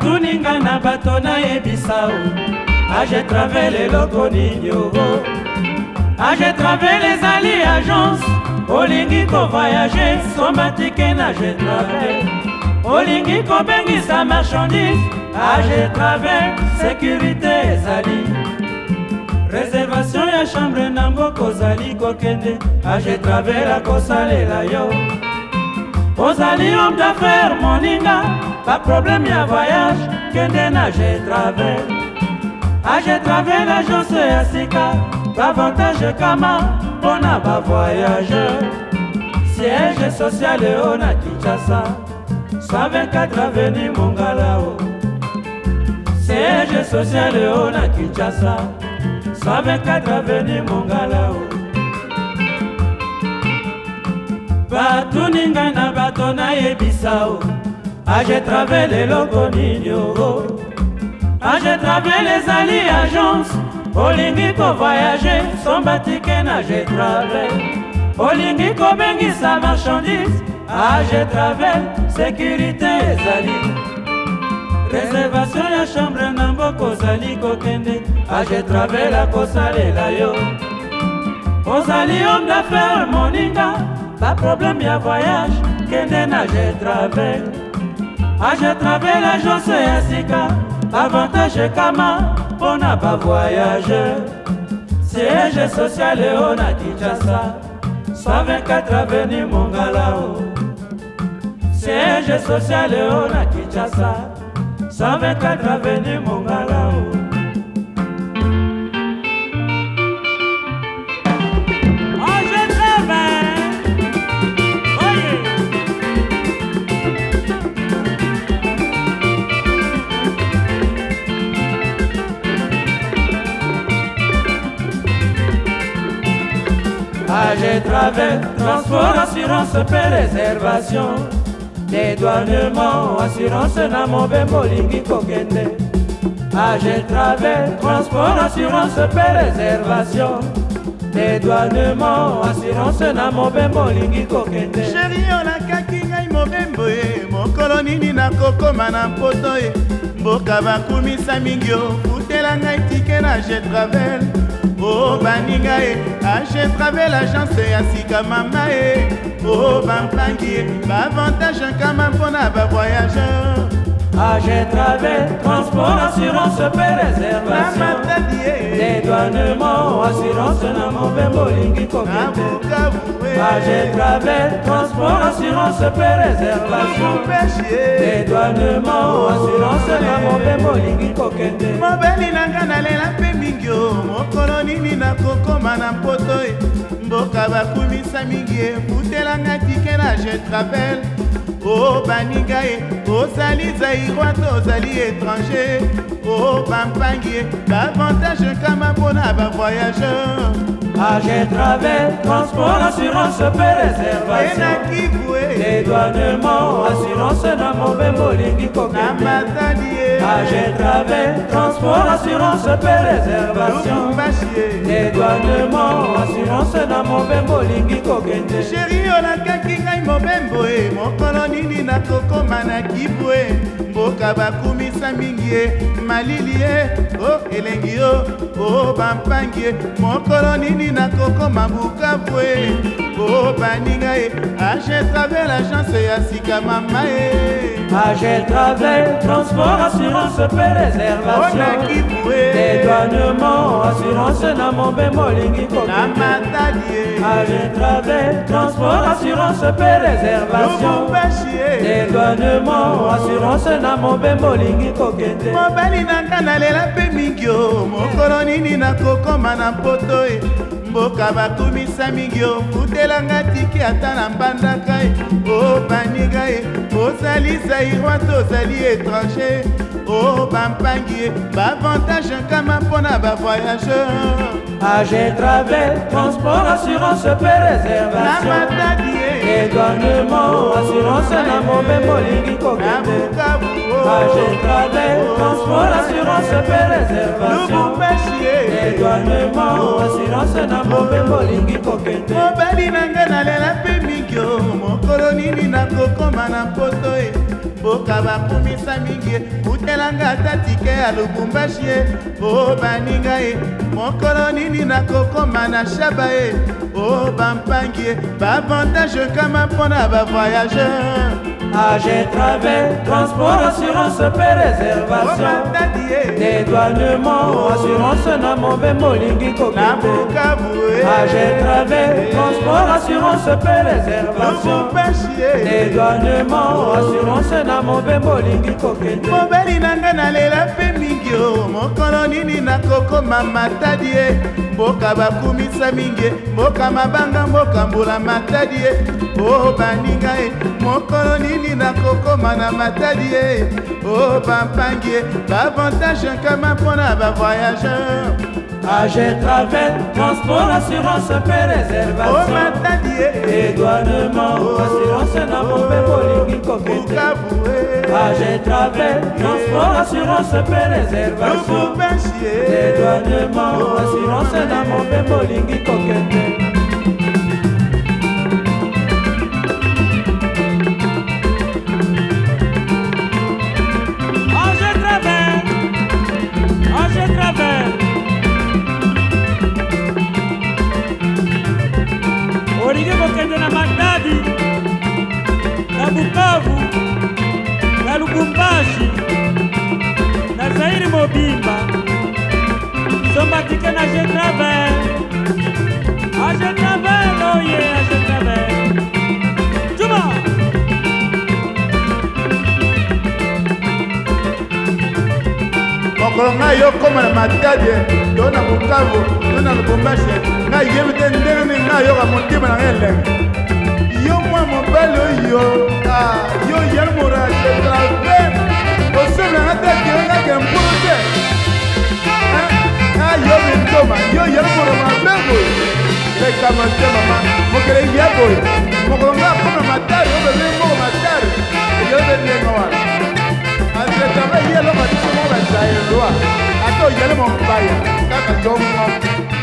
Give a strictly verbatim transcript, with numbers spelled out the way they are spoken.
batuninga na bato nayebisa age travel eloko nini ogo age travel ezali agence olingi kovoyage somba tike na age travel olingi kobengisa marchandise age travel sécurité ezali réservation ya chambre na mboka ozali kokende age travel akosalela yo ozali homme d'affaires moninga pas problème ya voyage kende na age travel age travel agence ya sika bavantage kama mpona bavoyageur siège social o na Kinshasa cent vingt-quatre avenue Mongalao siège social o na Kinshasa cent vingt-quatre avenue Mongalao batuninga na bato nayebisa age travel eloko nini o age travel ezali agence olingi kovoyage somba tike na age travel olingi kobengisa marchandise age travel sécurité ezali réservation ya chambre na mboka ozali kokende age travel akosalela yo ozali homme d'affaires moninga pas problème ya voyage kende na age travel age travel agence ya sika avantage kama mpona bavoyageur siège social o na Kinshasa cent vingt-quatre avenue Mongalao siège social o na Kinshasa cent vingt-quatre avenue Mongalao age travel, transport, assurance, préservation dédouanement, assurance na mobembo lingi kokende age travel, transport, assurance, préservation dédouanement, assurance na mobembo lingi kokende chéri olakaki ngai mobembo ye mokolo nini nakokoma na mpoto ye mboka bakumisa mingi ofutela ngai tike na age travel o baninga ye age travel agence ya sika mama ye o bampangi ye baavantage nkama mpona bavoyageur age travel, transport, assurance, préservation dédouanement, assurance na mobembo lingi kokende age travel, transport, assurance, préservation dédouanement, assurance na mobembo lingi kokende mobeli nanga nalela mpe mingi o mokolo nini nakokoma na mpoto e mboka bakumisa mingi efutelanga tike na age travel o baninga ye ozali zairwa to ozali étranger o bampangi ye baavantage nkama mpona bavoyageur age travel, transport, assurance, préservation dédouanement, assurance na mobembo lingi kokende age travel, transport, assurance, préservation dédouanement, assurance na mobembo lingi kokende chéri olakaki ngai mobembo e mokolo nini nakokoma na Kivu e mboka bakumisa mingi e malili e o elengi o o bampangi e mokolo nini nakokoma Bukavu e o baninga e age travel agence ya sika mama e age travel, transport, assurance, préservation dédouanement, assurance na mobembo lingi kokende age travel, transport, assurance, préservation dédouanement, assurance na mobembo lingi kokende mobali nanga nalela mpe mingi o mokolo nini nakokoma na mpoto e mboka bakumisa mingi ofutelanga tiki ata na mbandaka e o baninga e ozali zairwa to ozali étranger o bampangi e baavantage nkama mpona bavoyageur age travel, transport, assurance, préservation dédouanement, assurance na mobembo lingi kokende age travel, transport, assurance, préservation dédouanement, assurance na mobembo lingi kokende mobali nanga nalela mpe mingi o mokolo nini nakokoma na mpoto e mboka bakumisa mingi utelanga ata tike ya lubumbashi ye o baninga ye mokolo nini nakokoma na shaba ye o bampangi ye baavantage kama mpona bavoyageur A G Travel, transport, assurance, paix, réservation dédouanement, assurance na mauvais molingi kokende A G Travel, transport, assurance, paix, réservation dédouanement, assurance na mauvais molingi kokende mobeli nanga nalela mpe mingi o mokolo nini nakokoma matadi ye mboka bakumisa mingi mboka mabanga mboka mbula matadi ye o baninga ye mokolo nini nakokoma na matadi ye o bampangi ye baavantage nkama mpona bavoyageur A G Travel, transport, assurance, paix, réservation o matadi ye dédouanement, assurance na mauvais molingi kokende A G Travel, transport, assurance, paix, réservation dédouanement, assurance na mauvais molingi kokende olingi kokende na Matadi, na Bukavu, na Lubumbashi, na Zaire Mobimba, sombatike na A G Travel, A G Travel, oh yeah, A G Travel. Juma! mokolo ngai yokoma na Matadi to na Bukavu to na Lubumbashi ngai yebi te ndenge nini ngai yoka motima na ngai elenge yo mwa mobali oyo yo yalmora A G Travel osombi nanga te kele ngake mpuro te yo bintoma yo yalmora mabe boye lekama te mama mokele ye boye mokolo ngai akoma na Matadi obebe moko Matadi eyobe ndenge wana azetaba ye eloko biso moko bazaye lwa ata oyele mombaya kaka yo moko